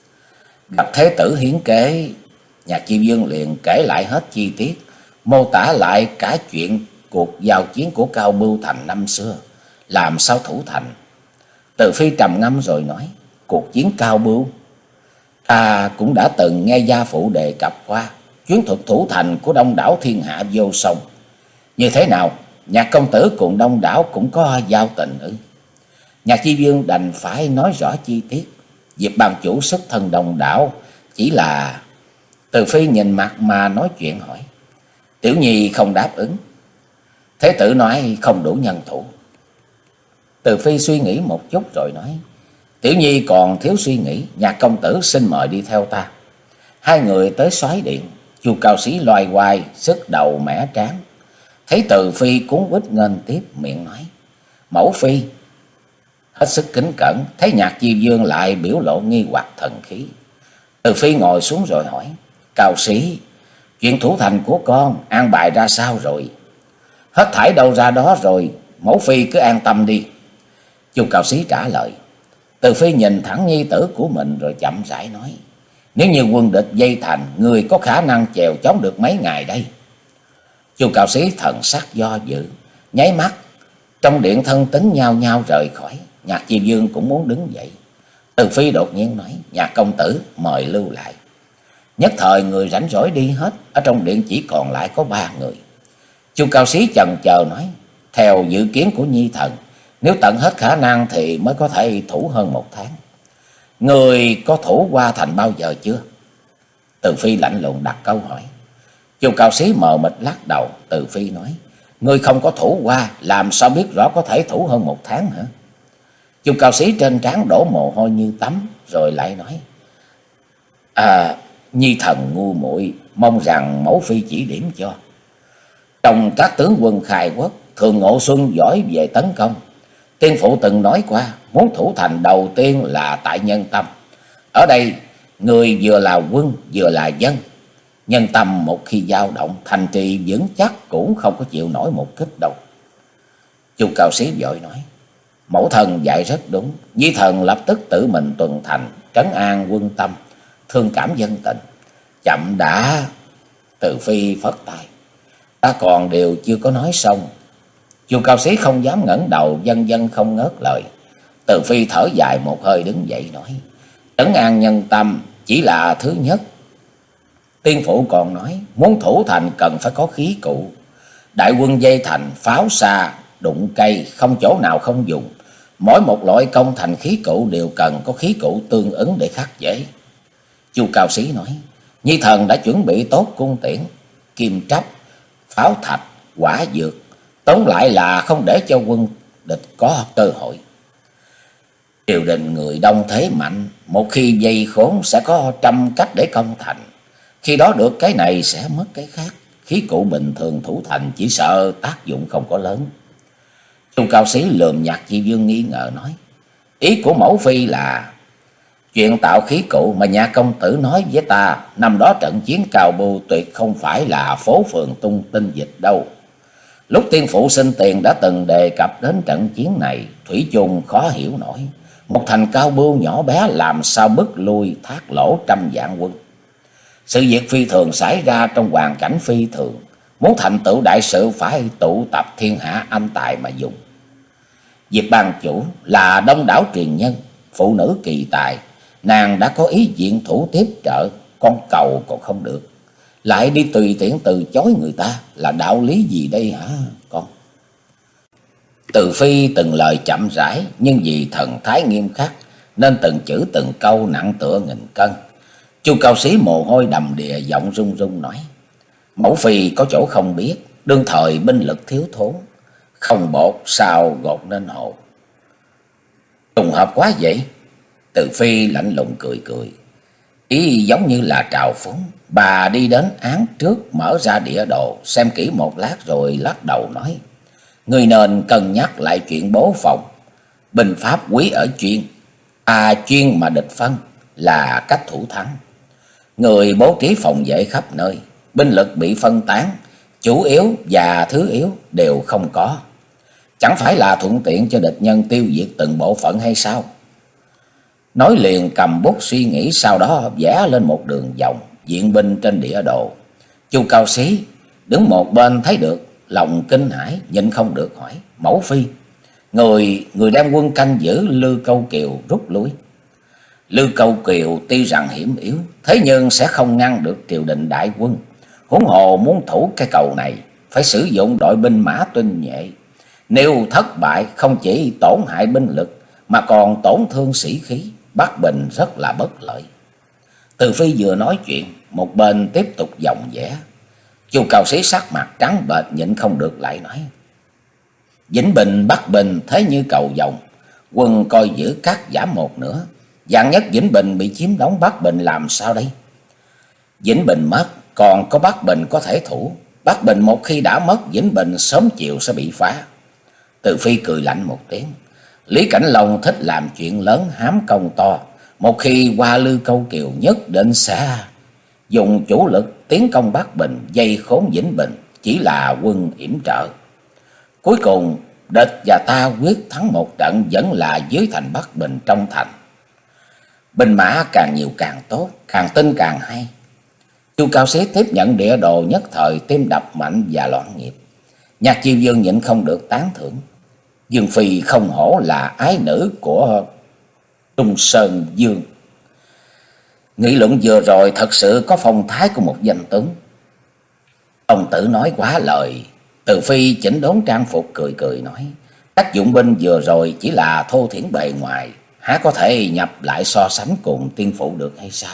Gặp thế tử hiến kế, Nhạc Chi Dương liền kể lại hết chi tiết, mô tả lại cả chuyện cuộc giao chiến của Cao Bưu Thành năm xưa, làm sao thủ thành. Từ Phi trầm ngâm rồi nói: Cuộc chiến Cao Bưu, ta cũng đã từng nghe gia phụ đề cập qua. Chuyến thuật thủ thành của đông đảo thiên hạ vô song. Như thế nào, Nhạc công tử cùng đông đảo cũng có giao tình ư? Nhạc Chi Dương đành phải nói rõ chi tiết. Diệp ban chủ xuất thân đông đảo, chỉ là... Từ Phi nhìn mặt mà nói chuyện hỏi: Tiểu nhi không đáp ứng. Thế tử nói không đủ nhân thủ. Từ Phi suy nghĩ một chút rồi nói: Tiểu nhi còn thiếu suy nghĩ, Nhạc công tử xin mời đi theo ta. Hai người tới soái điện. Chu Cao Xí loay hoay sức đầu mẻ trán, thấy Từ Phi cuốn quýt nghênh tiếp, miệng nói: Mẫu phi. Hết sức kính cẩn, thấy Nhạc Diêm Vương lại biểu lộ nghi hoặc thần khí. Từ Phi ngồi xuống rồi hỏi: Cao Sĩ, chuyện thủ thành của con an bài ra sao rồi? Hết thảy đâu ra đó rồi, mẫu phi cứ an tâm đi. Chu Cao Sĩ trả lời. Từ Phi nhìn thẳng nhi tử của mình rồi chậm rãi nói: Nếu như quân địch dây thành, người có khả năng chèo chống được mấy ngày đây? Chu Cao Sĩ thần sắc do dự, nháy mắt, trong điện thân tín nhao nhao rời khỏi. Nhạc Diêm Vương cũng muốn đứng dậy. Từ Phi đột nhiên nói: Nhạc công tử mời lưu lại. Nhất thời người rảnh rỗi đi hết, ở trong điện chỉ còn lại có ba người. Chu Cao Xí chần chờ nói: Theo dự kiến của nhi thần, nếu tận hết khả năng thì mới có thể thủ hơn một tháng. Người có thủ qua thành bao giờ chưa? Từ Phi lạnh lùng đặt câu hỏi. Chu Cao Xí mờ mịt lắc đầu. Từ Phi nói: Người không có thủ qua, làm sao biết rõ có thể thủ hơn một tháng hả? Chu Cao Xí trên trán đổ mồ hôi như tắm, rồi lại nói: À, nhi thần ngu muội, mong rằng mẫu phi chỉ điểm cho. Trong các tướng quân khai quốc, thường Ngộ Xuân giỏi về tấn công. Tiên phụ từng nói qua, muốn thủ thành đầu tiên là tại Nhân Tâm. Ở đây, người vừa là quân vừa là dân. Nhân Tâm một khi dao động, thành trì vững chắc cũng không có chịu nổi một kích đâu. Chu Cao Xí vội nói: Mẫu thần dạy rất đúng, nhi thần lập tức tự mình tuần thành, trấn an quân tâm, thương cảm dân tình. Chậm đã. Từ Phi phất tay: Ta còn điều chưa có nói xong. Chu Cao Xí không dám ngẩng đầu, vân vân không ngớt lời. Từ Phi thở dài một hơi đứng dậy nói: Trấn an nhân tâm chỉ là thứ nhất. Tiên phụ còn nói, muốn thủ thành cần phải có khí cụ. Đại quân dây thành, pháo xa, đụng cây, không chỗ nào không dùng. Mỗi một loại công thành khí cụ đều cần có khí cụ tương ứng để khắc chế. Chu Cao Xí nói: Nhi thần đã chuẩn bị tốt cung tiễn, kim trắp, pháo thạch, quả dược. Tóm lại là không để cho quân địch có cơ hội. Triều đình người đông thế mạnh, một khi dây khốn sẽ có trăm cách để công thành. Khi đó được cái này sẽ mất cái khác. Khí cụ bình thường thủ thành chỉ sợ tác dụng không có lớn. Chu Cao Xí lườm Nhạc Diêm Vương nghi ngờ nói: Ý của mẫu phi là chuyện tạo khí cụ mà nhà công tử nói với ta năm đó trận chiến Cao Bưu tuyệt không phải là phố phường tung tin dịch đâu. Lúc tiên phụ sinh tiền đã từng đề cập đến trận chiến này, thủy chung khó hiểu nổi. Một thành Cao Bưu nhỏ bé làm sao bức lui thác lỗ trăm vạn quân. Sự việc phi thường xảy ra trong hoàn cảnh phi thường. Muốn thành tựu đại sự phải tụ tập thiên hạ anh tài mà dùng. Diệp ban chủ là đông đảo truyền nhân, phụ nữ kỳ tài. Nàng đã có ý diện thủ tiếp trợ, con cầu còn không được, lại đi tùy tiện từ chối người ta, là đạo lý gì đây hả con? Từ Phi từng lời chậm rãi, nhưng vì thần thái nghiêm khắc nên từng chữ từng câu nặng tựa nghìn cân. Chu Cao Xí mồ hôi đầm đìa, giọng run run nói: Mẫu phi có chỗ không biết, đương thời binh lực thiếu thốn, không bột sao gột nên hồ. Trùng hợp quá vậy. Từ Phi lạnh lùng cười cười, ý giống như là trào phúng. Bà đi đến án trước, mở ra địa đồ xem kỹ một lát rồi lắc đầu nói: Người nên cân nhắc lại chuyện bố phòng. Binh pháp quý ở chuyên, à chuyên mà địch phân là cách thủ thắng. Người bố trí phòng vệ khắp nơi, binh lực bị phân tán, chủ yếu và thứ yếu đều không có. Chẳng phải là thuận tiện cho địch nhân tiêu diệt từng bộ phận hay sao? Nói liền cầm bút suy nghĩ, sau đó vẽ lên một đường vòng diện binh trên địa đồ. Chu Cao Xí đứng một bên thấy được, lòng kinh hãi nhịn không được hỏi: Mẫu phi, người người đem quân canh giữ Lư Câu Kiều rút lui. Lư Câu Kiều tuy rằng hiểm yếu, thế nhưng sẽ không ngăn được triều đình đại quân. Huống hồ muốn thủ cái cầu này phải sử dụng đội binh mã tinh nhuệ. Nếu thất bại không chỉ tổn hại binh lực mà còn tổn thương sĩ khí, Bắc Bình rất là bất lợi. Từ Phi vừa nói chuyện, một bên tiếp tục vòng vẽ. Chu Cao Xí sắc mặt trắng bệch nhịn không được lại nói: Vĩnh Bình Bắc Bình thế như cầu vồng, quân coi giữ cắt giảm một nửa. Vạn nhất Vĩnh Bình bị chiếm đóng, Bắc Bình làm sao đây? Vĩnh Bình mất, còn có Bắc Bình có thể thủ. Bắc Bình một khi đã mất, Vĩnh Bình sớm chiều sẽ bị phá. Từ Phi cười lạnh một tiếng. Lý Cảnh Long thích làm chuyện lớn, hám công to. Một khi qua Lư Câu Kiều, nhất định sẽ dùng chủ lực tiến công Bắc Bình, dây khốn Vĩnh Bình, chỉ là quân yểm trợ. Cuối cùng địch và ta quyết thắng một trận, vẫn là dưới thành Bắc Bình trong thành. Binh mã càng nhiều càng tốt, càng tinh càng hay. Chu Cao Xí tiếp nhận địa đồ, nhất thời tim đập mạnh và loạn nhịp. Nhạc Chiêu Dương nhịn không được tán thưởng. Dương Phi không hổ là ái nữ của Trung Sơn Dương. Nghị luận vừa rồi thật sự có phong thái của một danh tướng. Ông Tử nói quá lời. Từ Phi chỉnh đốn trang phục cười cười nói. Các dụng binh vừa rồi chỉ là thô thiển bề ngoài, há có thể nhập lại so sánh cùng tiên phụ được hay sao?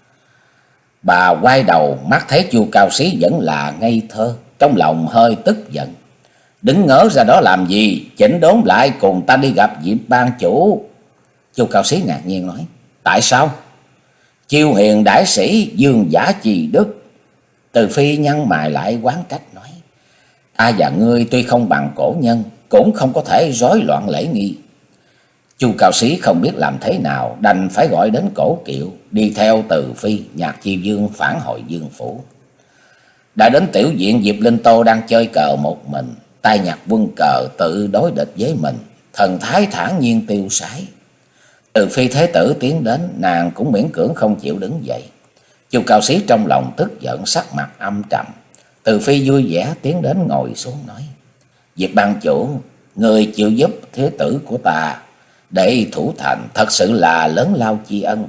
Bà quay đầu mắt thấy Chu Cao Xí vẫn là ngây thơ, trong lòng hơi tức giận. Đứng ngớ ra đó làm gì, chỉnh đốn lại cùng ta đi gặp Diệp ban chủ. Chu Cao Xí ngạc nhiên nói. Tại sao? Chiêu hiền đại sĩ Dương Giả Trì Đức. Từ Phi nhăn mày lại quán trách nói. Ta và ngươi tuy không bằng cổ nhân, cũng không có thể rối loạn lễ nghi. Chu Cao Xí không biết làm thế nào, đành phải gọi đến Cổ Kiệu, đi theo Từ Phi, Nhạc Chiêu Dương phản hồi Dương phủ. Đã đến tiểu viện, Diệp Linh Tô đang chơi cờ một mình, tay nhặt quân cờ tự đối địch với mình, thần thái thản nhiên tiêu sái. Từ Phi thế tử tiến đến, nàng cũng miễn cưỡng không chịu đứng dậy. Chu Cao Xí trong lòng tức giận, sắc mặt âm trầm. Từ Phi vui vẻ tiến đến ngồi xuống nói. Diệp ban chủ, người chịu giúp thế tử của ta để thủ thành, thật sự là lớn lao tri ân.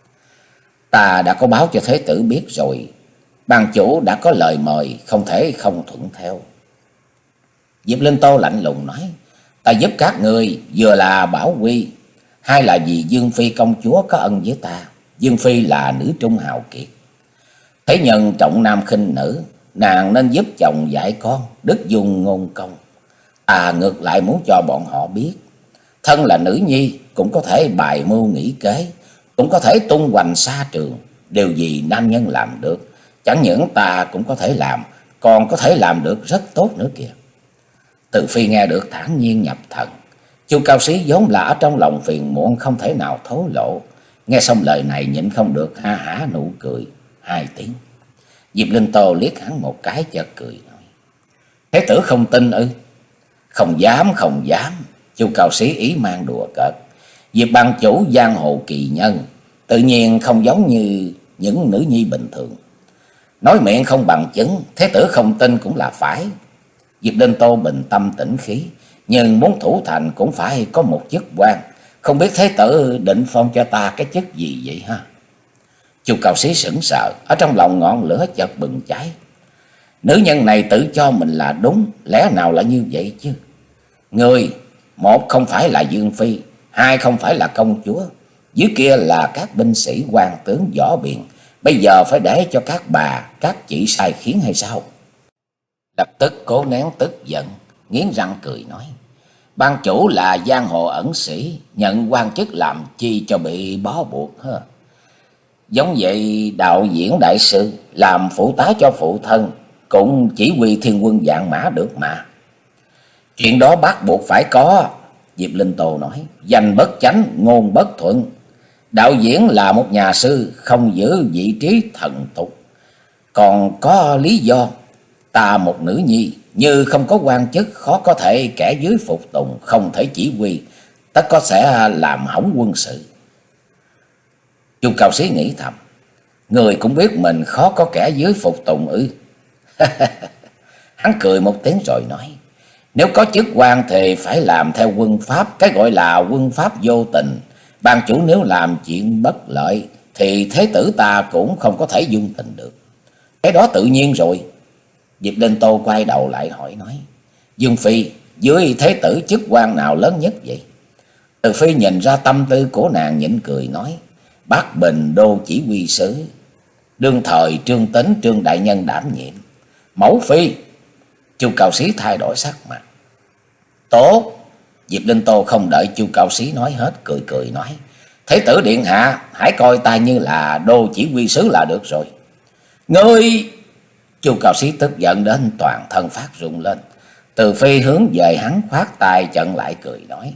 Ta đã có báo cho thế tử biết rồi, ban chủ đã có lời mời, không thể không thuận theo. Diệp Linh Tô lạnh lùng nói. Ta giúp các người vừa là bảo quy, hai là vì Dương Phi công chúa có ân với ta. Dương Phi là nữ trung hào kiệt, thế nhân trọng nam khinh nữ, nàng nên giúp chồng dạy con, đức dung ngôn công. Ta ngược lại muốn cho bọn họ biết, thân là nữ nhi cũng có thể bài mưu nghĩ kế, cũng có thể tung hoành xa trường. Điều gì nam nhân làm được, chẳng những ta cũng có thể làm, còn có thể làm được rất tốt nữa kìa. Từ Phi nghe được thản nhiên nhập thần. Chu Cao Xí vốn là ở trong lòng phiền muộn, không thể nào thổ lộ. Nghe xong lời này nhịn không được ha hả nụ cười hai tiếng. Diệp Linh Tô liếc hắn một cái chợt cười nói. Thế tử không tin ư? Không dám, không dám. Chu Cao Xí ý mang đùa cợt. Diệp ban chủ giang hồ kỳ nhân, tự nhiên không giống như những nữ nhi bình thường. Nói miệng không bằng chứng, thế tử không tin cũng là phải. Diệp Linh Tô bình tâm tĩnh khí, nhưng muốn thủ thành cũng phải có một chức quan. Không biết thế tử định phong cho ta cái chức gì vậy ha? Chu Cao Xí sững sờ, ở trong lòng ngọn lửa chợt bừng cháy. Nữ nhân này tự cho mình là đúng, lẽ nào lại như vậy chứ? Người, một không phải là Dương Phi, hai không phải là công chúa, dưới kia là các binh sĩ quan tướng võ biện. Bây giờ phải để cho các bà, các chị sai khiến hay sao? Lập tức cố nén tức giận, nghiến răng cười nói. Ban chủ là giang hồ ẩn sĩ, nhận quan chức làm chi cho bị bó buộc ha. Giống vậy đạo diễn đại sư làm phụ tá cho phụ thân, cũng chỉ huy thiên quân vạn mã được mà. Chuyện đó bắt buộc phải có. Diệp Linh Tô nói. Danh bất chánh, ngôn bất thuận. Đạo diễn là một nhà sư, không giữ vị trí thần tục. Còn có lý do, ta một nữ nhi, như không có quan chức, khó có thể kẻ dưới phục tùng, không thể chỉ huy, tất có sẽ làm hỏng quân sự. Chu Cao Xí nghĩ thầm, người cũng biết mình khó có kẻ dưới phục tùng ư? Hắn cười một tiếng rồi nói, nếu có chức quan thì phải làm theo quân pháp, cái gọi là quân pháp vô tình. Ban chủ nếu làm chuyện bất lợi thì thế tử ta cũng không có thể dung tình được. Cái đó tự nhiên rồi. Diệp Linh Tô quay đầu lại hỏi nói, Dương Phi, dưới thế tử chức quan nào lớn nhất vậy? Từ Phi nhìn ra tâm tư của nàng, nhịn cười nói, Bắc Bình đô chỉ huy sứ, đương thời Trương Tính Trương đại nhân đảm nhiệm. Mẫu Phi. Chu Cao Xí thay đổi sắc mặt. Tốt. Diệp Linh Tô không đợi Chu Cao Xí nói hết, cười cười nói, thế tử điện hạ, hãy coi ta như là đô chỉ huy sứ là được rồi. Ngươi! Chu Cao Sĩ tức giận đến toàn thân phát run lên. Từ Phi hướng về hắn khoát tay chặn lại cười nói.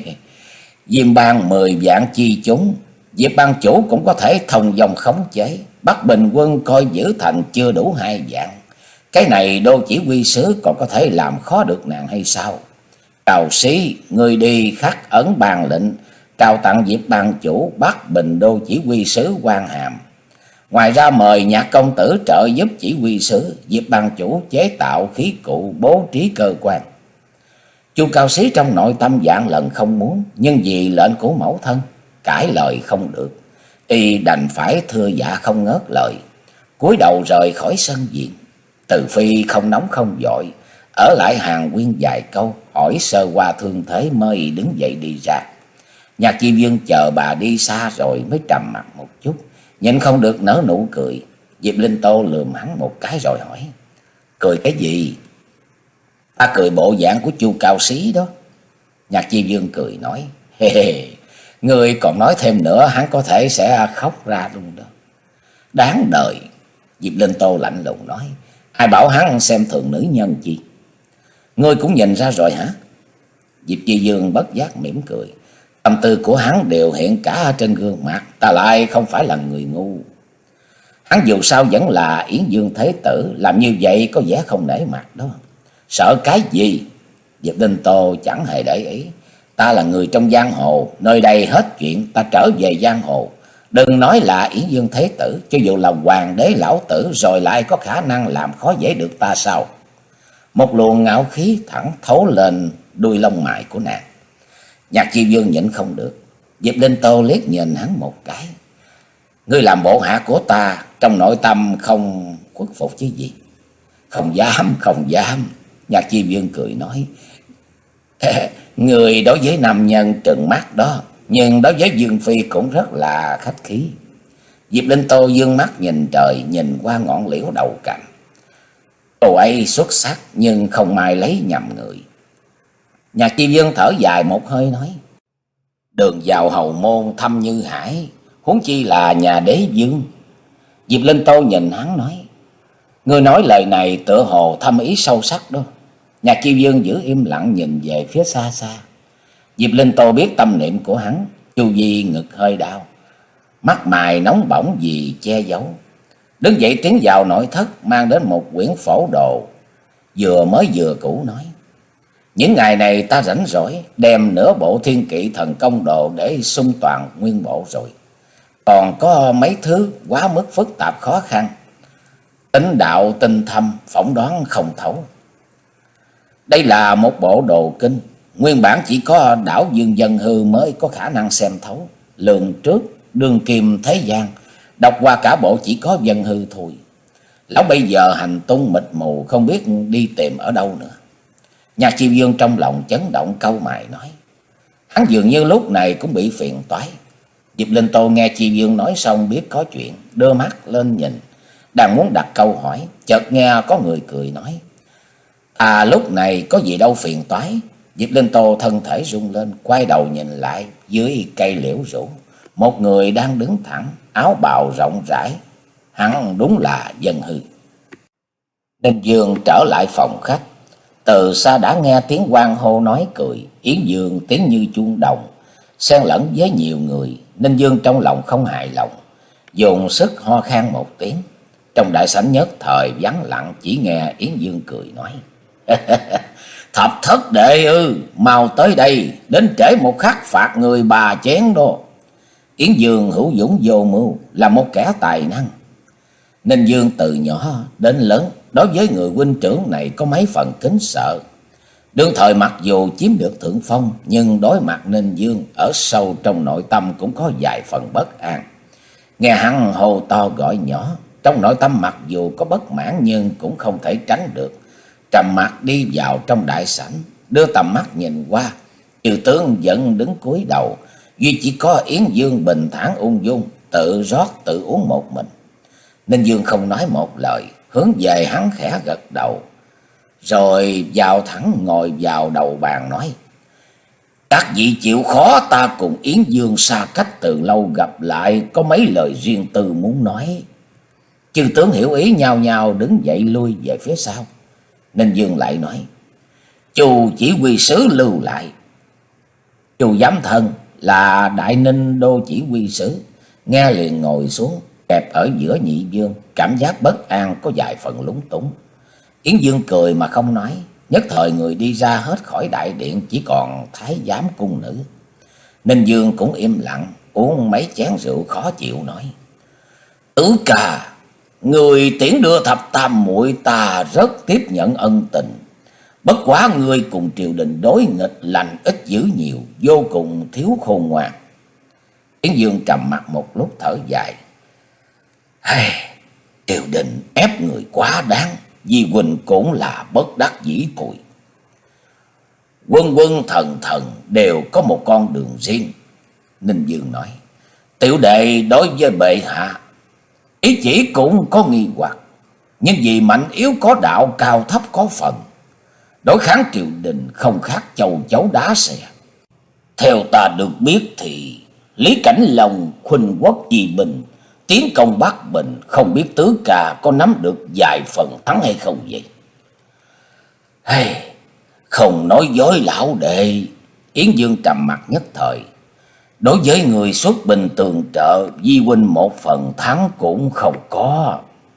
Diêm bang mười vạn chi chúng, Diệp ban chủ cũng có thể thông dong khống chế. Bắc Bình quân coi giữ thành chưa đủ hai vạn. Cái này đô chỉ huy sứ còn có thể làm khó được nàng hay sao? Cao Sĩ, người đi khắc ấn bàn lệnh, trao tặng Diệp ban chủ Bắc Bình đô chỉ huy sứ quan hàm. Ngoài ra mời Nhạc công tử trợ giúp chỉ huy sứ, Diệp ban chủ chế tạo khí cụ, bố trí cơ quan. Chu Cao Sĩ trong nội tâm vạn lần không muốn, nhưng vì lệnh của mẫu thân, cãi lời không được, y đành phải thưa dạ không ngớt lời, cúi đầu rời khỏi sân viện. Từ Phi không nóng không vội, ở lại hàng nguyên vài câu, hỏi sơ qua thương thế mới đứng dậy đi ra. Nhạc Chi Vương chờ bà đi xa rồi mới trầm mặt một chút, nhìn không được nở nụ cười. Diệp Linh Tô lườm hắn một cái rồi hỏi. Cười cái gì? Ta cười bộ dạng của Chu Cao Sĩ đó. Nhạc Chi Vương cười nói. Hê hê, ngươi còn nói thêm nữa hắn có thể sẽ khóc ra luôn đó. Đáng đời. Diệp Linh Tô lạnh lùng nói. Ai bảo hắn xem thường nữ nhân chi? Ngươi cũng nhìn ra rồi hả? Diệp Chi Vương bất giác mỉm cười. Tâm tư của hắn đều hiện cả trên gương mặt, ta lại không phải là người ngu. Hắn dù sao vẫn là Yến Dương Thế Tử, làm như vậy có vẻ không nể mặt đó. Sợ cái gì? Diệp Linh Tô chẳng hề để ý. Ta là người trong giang hồ, nơi đây hết chuyện, ta trở về giang hồ. Đừng nói là Yến Dương Thế Tử, cho dù là hoàng đế lão tử rồi lại có khả năng làm khó dễ được ta sao? Một luồng ngạo khí thẳng thấu lên đuôi lông mày của nàng. Nhạc Chi Vương nhịn không được. Diệp Linh Tô liếc nhìn hắn một cái. Ngươi làm bộ hạ của ta, trong nội tâm không khuất phục chứ gì? Không dám, không dám. Nhạc Chi Vương cười nói. Người đối với nam nhân trừng mắt đó, nhưng đối với Dương Phi cũng rất là khách khí. Diệp Linh Tô dương mắt nhìn trời, nhìn qua ngọn liễu đầu cành. Cô ấy xuất sắc nhưng không may lấy nhầm người. Nhạc Chi Vương thở dài một hơi nói. Đường vào hầu môn thâm như hải, huống chi là nhà đế vương. Diệp Linh Tô nhìn hắn nói. Ngươi nói lời này tựa hồ thâm ý sâu sắc đó. Nhạc Chi Vương giữ im lặng nhìn về phía xa xa. Diệp Linh Tô biết tâm niệm của hắn. Chu Vi ngực hơi đau, mắt mày nóng bỏng vì che giấu. Đứng dậy tiến vào nội thất, mang đến một quyển phổ đồ vừa mới vừa cũ nói. Những ngày này ta rảnh rỗi, đem nửa bộ Thiên Kỵ Thần Công đồ để sung toàn nguyên bộ rồi. Còn có mấy thứ quá mức phức tạp khó khăn, tính đạo tinh thâm, phỏng đoán không thấu. Đây là một bộ đồ kinh, nguyên bản chỉ có đảo Dương Dân Hư mới có khả năng xem thấu. Lường trước đương kim thế gian, đọc qua cả bộ chỉ có Dân Hư thôi. Lão bây giờ hành tung mịt mù, không biết đi tìm ở đâu nữa. Nhạc Chi Vương trong lòng chấn động, cau mày nói. Hắn dường như lúc này cũng bị phiền toái. Diệp Linh Tô nghe Chi Vương nói xong biết có chuyện, đưa mắt lên nhìn, đang muốn đặt câu hỏi, chợt nghe có người cười nói. À lúc này có gì đâu phiền toái. Diệp Linh Tô thân thể rung lên, quay đầu nhìn lại, dưới cây liễu rủ, một người đang đứng thẳng, áo bào rộng rãi. Hắn đúng là Dân Hư. Ninh Dương trở lại phòng khách. Từ xa đã nghe tiếng hoan hô nói cười, Yến Dương tiếng như chuông đồng, xen lẫn với nhiều người. Ninh Dương trong lòng không hài lòng, dùng sức ho khan một tiếng. Trong đại sảnh nhất thời vắng lặng, chỉ nghe Yến Dương cười nói. Thập thất đệ ư, mau tới đây, đến trễ một khắc phạt người bà chén đó. Yến Dương hữu dũng vô mưu, là một kẻ tài năng. Ninh Dương từ nhỏ đến lớn, đối với người huynh trưởng này có mấy phần kính sợ. Đương thời mặc dù chiếm được thượng phong, nhưng đối mặt Ninh Dương, ở sâu trong nội tâm cũng có vài phần bất an. Nghe hắn hô to gọi nhỏ, trong nội tâm mặc dù có bất mãn nhưng cũng không thể tránh được. Trầm mặc đi vào trong đại sảnh, đưa tầm mắt nhìn qua, chư tướng vẫn đứng cúi đầu, duy chỉ có Yến Dương bình thản ung dung, tự rót tự uống một mình. Ninh Dương không nói một lời, hướng về hắn khẽ gật đầu, rồi vào thẳng ngồi vào đầu bàn nói. Các vị chịu khó, ta cùng Yến Dương xa cách từ lâu gặp lại, có mấy lời riêng tư muốn nói. Chư tướng hiểu ý nhao nhao đứng dậy lui về phía sau. Ninh Dương lại nói: Chu chỉ huy sứ lưu lại. Chu Giám Thân là Đại Ninh đô chỉ huy sứ, nghe liền ngồi xuống, kẹp ở giữa nhị dương, cảm giác bất an có vài phần lúng túng. Yến Dương cười mà không nói. Nhất thời người đi ra hết khỏi đại điện, chỉ còn thái giám cung nữ. Ninh Dương cũng im lặng, uống mấy chén rượu khó chịu nói: Tứ ca, người tiễn đưa thập tam muội ta rất tiếp nhận ân tình. Bất quá người cùng triều đình đối nghịch, lành ít dữ nhiều, vô cùng thiếu khôn ngoan. Yến Dương trầm mặt một lúc thở dài: Hey, triều đình ép người quá đáng, Di huynh cũng là bất đắc dĩ thôi. Quân quân thần thần đều có một con đường riêng. Ninh Dương nói: Tiểu đệ đối với bệ hạ, ý chỉ cũng có nghi hoặc, nhưng vì mạnh yếu có đạo, cao thấp có phần. Đối kháng triều đình không khác châu chấu đá xẻ. Theo ta được biết thì Lý Cảnh Long khuynh quốc vì bình, tiến công Bắc Bình, không biết tứ ca có nắm được vài phần thắng hay không vậy? Hey, không nói dối lão đệ. Yến Dương trầm mặt nhất thời. Đối với người xuất binh tường trợ, Di huynh một phần thắng cũng không có.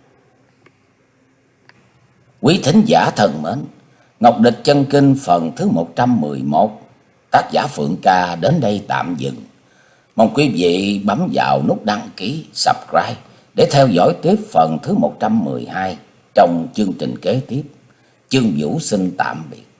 Quý thính giả thân mến, Ngọc Địch Chân Kinh phần thứ một trăm mười một, tác giả Phượng Ca đến đây tạm dừng. Mong quý vị bấm vào nút đăng ký, subscribe để theo dõi tiếp phần thứ một trăm mười hai trong chương trình kế tiếp. Chương Vũ xin tạm biệt.